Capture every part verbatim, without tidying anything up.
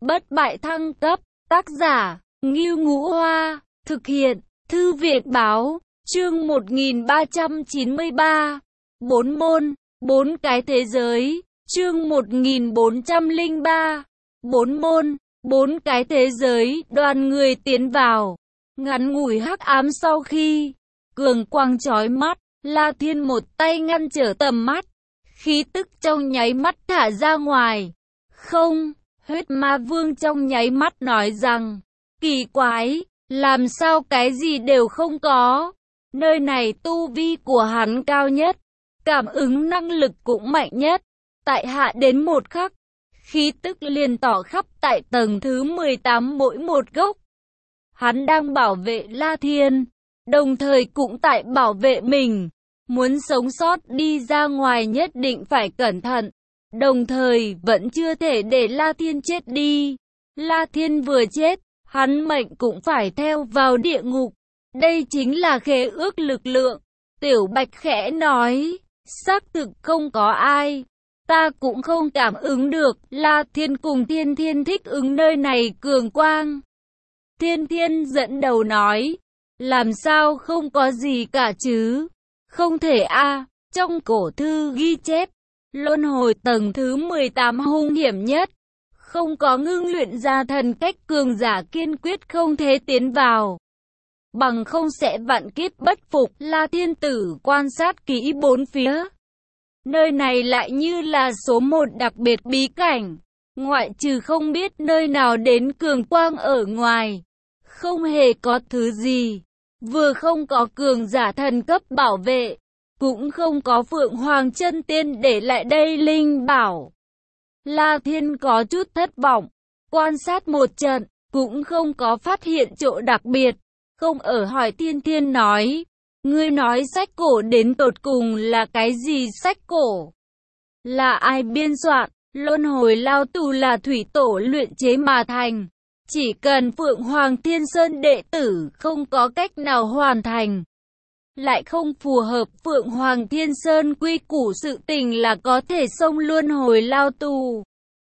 bất bại thăng cấp, tác giả, Ngưu Ngũ Hoa, thực hiện, Thư viện báo, chương một nghìn ba trăm chín mươi ba, bốn môn, bốn cái thế giới, chương một nghìn bốn trăm lẻ ba, bốn môn, bốn cái thế giới, đoàn người tiến vào, ngắn ngủi hắc ám sau khi, cường quang chói mắt, La Thiên một tay ngăn trở tầm mắt, khí tức trong nháy mắt thả ra ngoài. Không, huyết ma vương trong nháy mắt nói rằng, kỳ quái, làm sao cái gì đều không có. Nơi này tu vi của hắn cao nhất, cảm ứng năng lực cũng mạnh nhất. Tại hạ đến một khắc, khí tức liền tỏ khắp tại tầng thứ mười tám mỗi một gốc. Hắn đang bảo vệ La Thiên, đồng thời cũng tại bảo vệ mình. Muốn sống sót đi ra ngoài nhất định phải cẩn thận, đồng thời vẫn chưa thể để La Thiên chết đi. La Thiên vừa chết, hắn mệnh cũng phải theo vào địa ngục. Đây chính là khế ước lực lượng. Tiểu Bạch khẽ nói, xác thực không có ai. Ta cũng không cảm ứng được, La Thiên cùng Thiên Thiên thích ứng nơi này cường quang. Thiên Thiên dẫn đầu nói, làm sao không có gì cả chứ? Không thể a, à, trong cổ thư ghi chép, luân hồi tầng thứ mười tám hung hiểm nhất. Không có ngưng luyện ra thần cách cường giả kiên quyết không thể tiến vào. Bằng không sẽ vạn kiếp bất phục. La Thiên Tử quan sát kỹ bốn phía. Nơi này lại như là số một đặc biệt bí cảnh. Ngoại trừ không biết nơi nào đến cường quang ở ngoài. Không hề có thứ gì. Vừa không có cường giả thần cấp bảo vệ. Cũng không có Phượng Hoàng chân tiên để lại đây linh bảo. La Thiên có chút thất vọng. Quan sát một trận. Cũng không có phát hiện chỗ đặc biệt. Không ở hỏi Thiên Thiên nói. Ngươi nói sách cổ đến tột cùng là cái gì sách cổ? Là ai biên soạn? Luân hồi lao tù là thủy tổ luyện chế mà thành. Chỉ cần Phượng Hoàng Thiên Sơn đệ tử không có cách nào hoàn thành. Lại không phù hợp Phượng Hoàng Thiên Sơn quy củ sự tình là có thể xông luân hồi lao tù.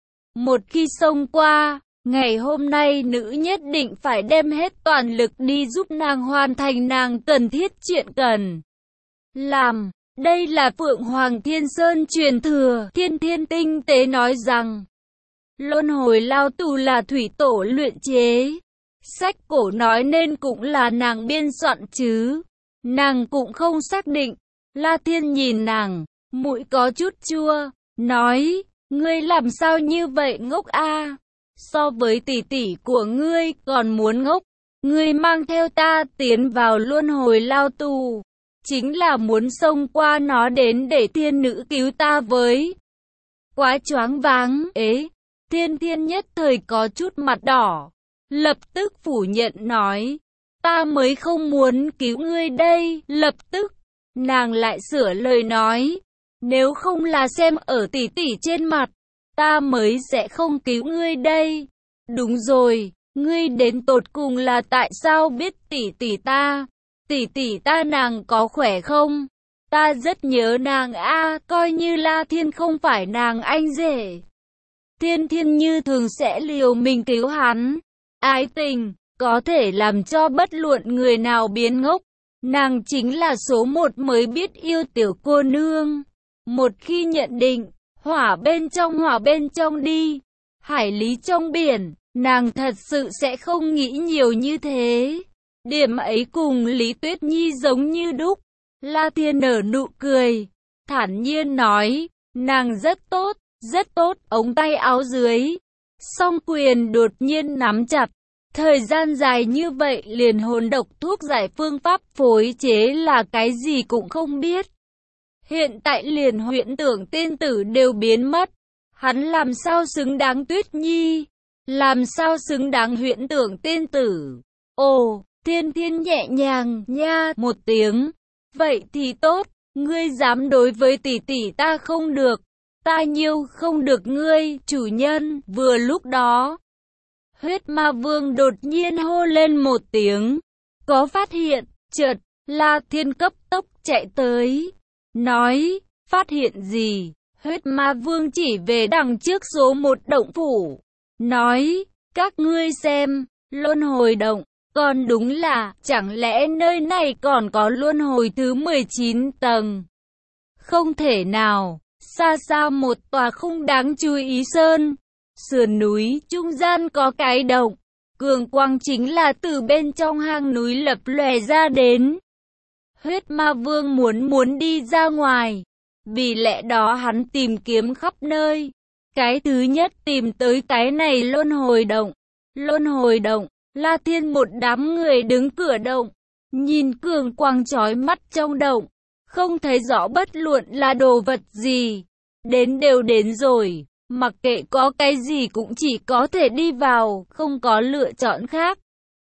Một khi xông qua, ngày hôm nay nữ nhất định phải đem hết toàn lực đi giúp nàng hoàn thành nàng cần thiết chuyện cần làm. Đây là Phượng Hoàng Thiên Sơn truyền thừa. Thiên Thiên tinh tế nói rằng, luân hồi lao tù là thủy tổ luyện chế. Sách cổ nói nên cũng là nàng biên soạn chứ. Nàng cũng không xác định. La Thiên nhìn nàng, mũi có chút chua, nói, ngươi làm sao như vậy ngốc a? So với tỷ tỷ của ngươi còn muốn ngốc. Ngươi mang theo ta tiến vào luân hồi lao tù, chính là muốn xông qua nó đến để thiên nữ cứu ta với. Quá choáng váng, ế. Thiên Thiên nhất thời có chút mặt đỏ, lập tức phủ nhận nói, ta mới không muốn cứu ngươi đây. Lập tức, nàng lại sửa lời nói, nếu không là xem ở tỷ tỷ trên mặt, ta mới sẽ không cứu ngươi đây. Đúng rồi, ngươi đến tột cùng là tại sao biết tỷ tỷ ta? Tỷ tỷ ta nàng có khỏe không? Ta rất nhớ nàng a, à, coi như La Thiên không phải nàng anh rể. Thiên Thiên như thường sẽ liều mình cứu hắn. Ái tình, có thể làm cho bất luận người nào biến ngốc. Nàng chính là số một mới biết yêu tiểu cô nương. Một khi nhận định, hỏa bên trong hỏa bên trong đi. Hải lý trong biển, nàng thật sự sẽ không nghĩ nhiều như thế. Điểm ấy cùng Lý Tuyết Nhi giống như đúc. La Thiên nở nụ cười, thản nhiên nói, nàng rất tốt, rất tốt. Ống tay áo dưới, song quyền đột nhiên nắm chặt. Thời gian dài như vậy liền hồn độc thuốc giải phương pháp phối chế là cái gì cũng không biết. Hiện tại liền huyễn tưởng tiên tử đều biến mất. Hắn làm sao xứng đáng Tuyết Nhi? Làm sao xứng đáng huyễn tưởng tiên tử? Ồ, Thiên Thiên nhẹ nhàng nha một tiếng. Vậy thì tốt, ngươi dám đối với tỷ tỷ ta không được. Ta nhiêu không được ngươi, chủ nhân. Vừa lúc đó, huyết ma vương đột nhiên hô lên một tiếng. Có phát hiện, chợt, La Thiên cấp tốc chạy tới. Nói, phát hiện gì? Huyết ma vương chỉ về đằng trước số một động phủ. Nói, Các ngươi xem, luân hồi động, còn đúng là, chẳng lẽ nơi này còn có luân hồi thứ mười chín tầng? Không thể nào, xa xa một tòa không đáng chú ý sơn, sườn núi, trung gian có cái động, cường quang chính là từ bên trong hang núi lập lòe ra đến. Huyết Ma Vương muốn muốn đi ra ngoài, vì lẽ đó hắn tìm kiếm khắp nơi. Cái thứ nhất tìm tới cái này luân hồi động. Luân hồi động, La Thiên một đám người đứng cửa động, nhìn cường quang chói mắt trong động, không thấy rõ bất luận là đồ vật gì. Đến đều đến rồi, mặc kệ có cái gì cũng chỉ có thể đi vào, không có lựa chọn khác.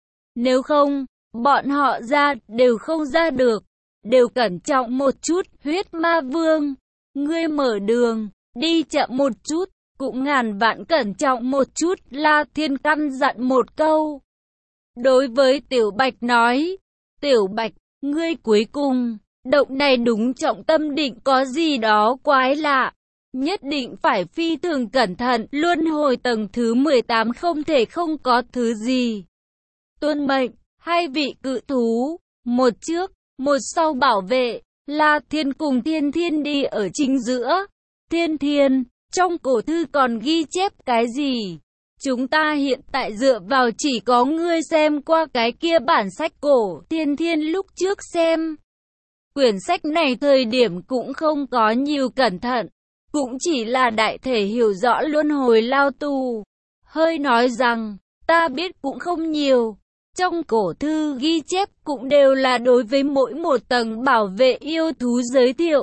Nếu không, bọn họ ra đều không ra được, đều cẩn trọng một chút. Huyết Ma Vương, ngươi mở đường, đi chậm một chút, cũng ngàn vạn cẩn trọng một chút. La Thiên căn dặn một câu. Đối với Tiểu Bạch nói, Tiểu Bạch, ngươi cuối cùng, động này đúng trọng tâm định có gì đó quái lạ. Nhất định phải phi thường cẩn thận, luân hồi tầng thứ mười tám không thể không có thứ gì. Tuân mệnh, hai vị cự thú, một trước, một sau bảo vệ. La Thiên cùng Thiên Thiên đi ở chính giữa. Thiên Thiên, trong cổ thư còn ghi chép cái gì? Chúng ta hiện tại dựa vào chỉ có ngươi xem qua cái kia bản sách cổ. Thiên Thiên lúc trước xem quyển sách này thời điểm cũng không có nhiều cẩn thận, cũng chỉ là đại thể hiểu rõ luân hồi lao tù. Hơi nói rằng, ta biết cũng không nhiều. Trong cổ thư ghi chép cũng đều là đối với mỗi một tầng bảo vệ yêu thú giới thiệu.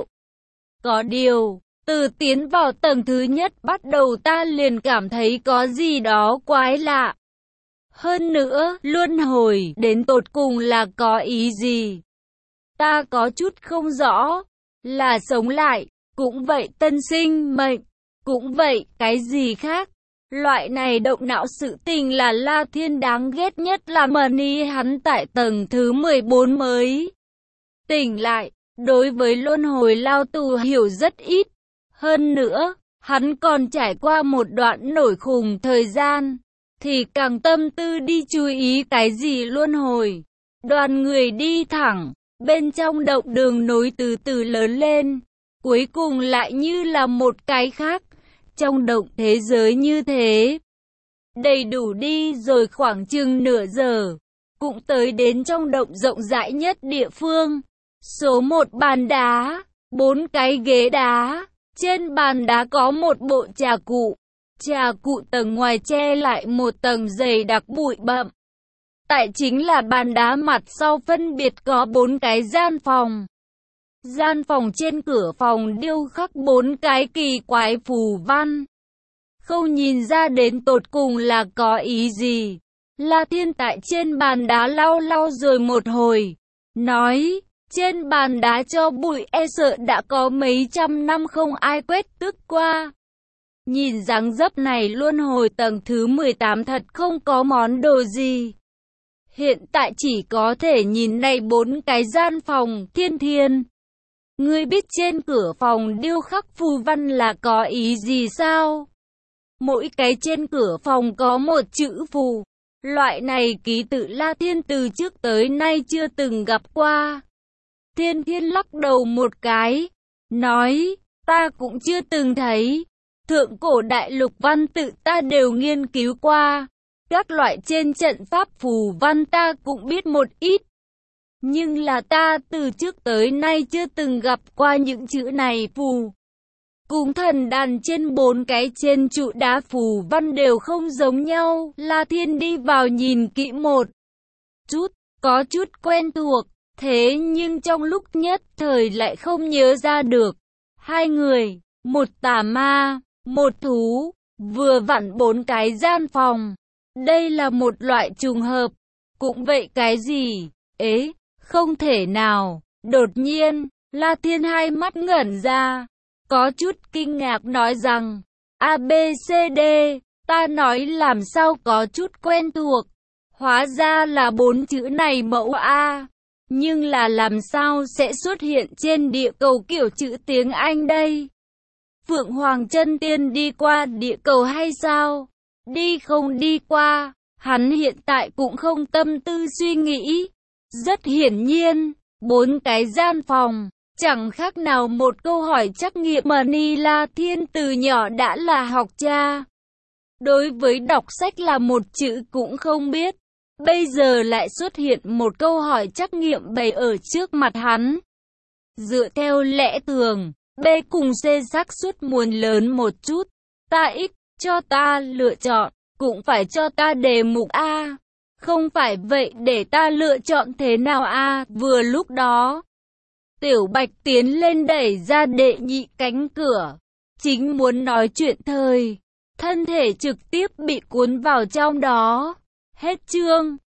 Có điều, từ tiến vào tầng thứ nhất bắt đầu ta liền cảm thấy có gì đó quái lạ. Hơn nữa, luân hồi đến tột cùng là có ý gì? Ta có chút không rõ. Là sống lại, cũng vậy tân sinh mệnh, cũng vậy cái gì khác. Loại này động não sự tình là La Thiên đáng ghét nhất, là mờ ni hắn tại tầng thứ mười bốn mới tỉnh lại, đối với luân hồi lao tù hiểu rất ít. Hơn nữa, hắn còn trải qua một đoạn nổi khùng thời gian, thì càng tâm tư đi chú ý cái gì luân hồi. Đoàn người đi thẳng, bên trong động đường nối từ từ lớn lên, cuối cùng lại như là một cái khác. Trong động thế giới như thế, đầy đủ đi rồi khoảng chừng nửa giờ, cũng tới đến trong động rộng rãi nhất địa phương. Số một bàn đá, bốn cái ghế đá, trên bàn đá có một bộ trà cụ. Trà cụ tầng ngoài che lại một tầng dày đặc bụi bặm. Tại chính là bàn đá mặt sau phân biệt có bốn cái gian phòng. Gian phòng trên cửa phòng điêu khắc bốn cái kỳ quái phù văn. Không nhìn ra đến tột cùng là có ý gì. La Thiên tại trên bàn đá lau lau rồi một hồi, nói, trên bàn đá cho bụi e sợ đã có mấy trăm năm không ai quét tước qua. Nhìn dáng dấp này luân hồi tầng thứ mười tám thật không có món đồ gì. Hiện tại chỉ có thể nhìn này bốn cái gian phòng. Thiên Thiên, ngươi biết trên cửa phòng điêu khắc phù văn là có ý gì sao? Mỗi cái trên cửa phòng có một chữ phù. Loại này ký tự La Thiên từ trước tới nay chưa từng gặp qua. Thiên Thiên lắc đầu một cái, nói, ta cũng chưa từng thấy. Thượng cổ đại lục văn tự ta đều nghiên cứu qua. Các loại trên trận pháp phù văn ta cũng biết một ít. Nhưng là ta từ trước tới nay chưa từng gặp qua những chữ này phù. Cùng thần đàn trên bốn cái trên trụ đá phù văn đều không giống nhau. La Thiên đi vào nhìn kỹ một chút, có chút quen thuộc, thế nhưng trong lúc nhất thời lại không nhớ ra được. Hai người, một tà ma, một thú, vừa vặn bốn cái gian phòng. Đây là một loại trùng hợp. Cũng vậy cái gì? Ế, không thể nào. Đột nhiên, La Thiên hai mắt ngẩn ra, có chút kinh ngạc nói rằng, A B C D, ta nói làm sao có chút quen thuộc. Hóa ra là bốn chữ này mẫu A. Nhưng là làm sao sẽ xuất hiện trên địa cầu kiểu chữ tiếng Anh đây? Phượng Hoàng Chân Tiên đi qua địa cầu hay sao? đi không đi qua, hắn hiện tại cũng không tâm tư suy nghĩ. Rất hiển nhiên, bốn cái gian phòng, chẳng khác nào một câu hỏi trắc nghiệm mà Ni La Thiên từ nhỏ đã là học cha. Đối với đọc sách là một chữ cũng không biết. Bây giờ lại xuất hiện một câu hỏi trắc nghiệm bày ở trước mặt hắn. Dựa theo lẽ thường, B cùng C xác suất muốn lớn một chút. Ta X, cho ta lựa chọn, cũng phải cho ta đề mục A. Không phải vậy để ta lựa chọn thế nào A. Vừa lúc đó, Tiểu Bạch tiến lên đẩy ra đệ nhị cánh cửa. Chính muốn nói chuyện thời, thân thể trực tiếp bị cuốn vào trong đó. Hết chương.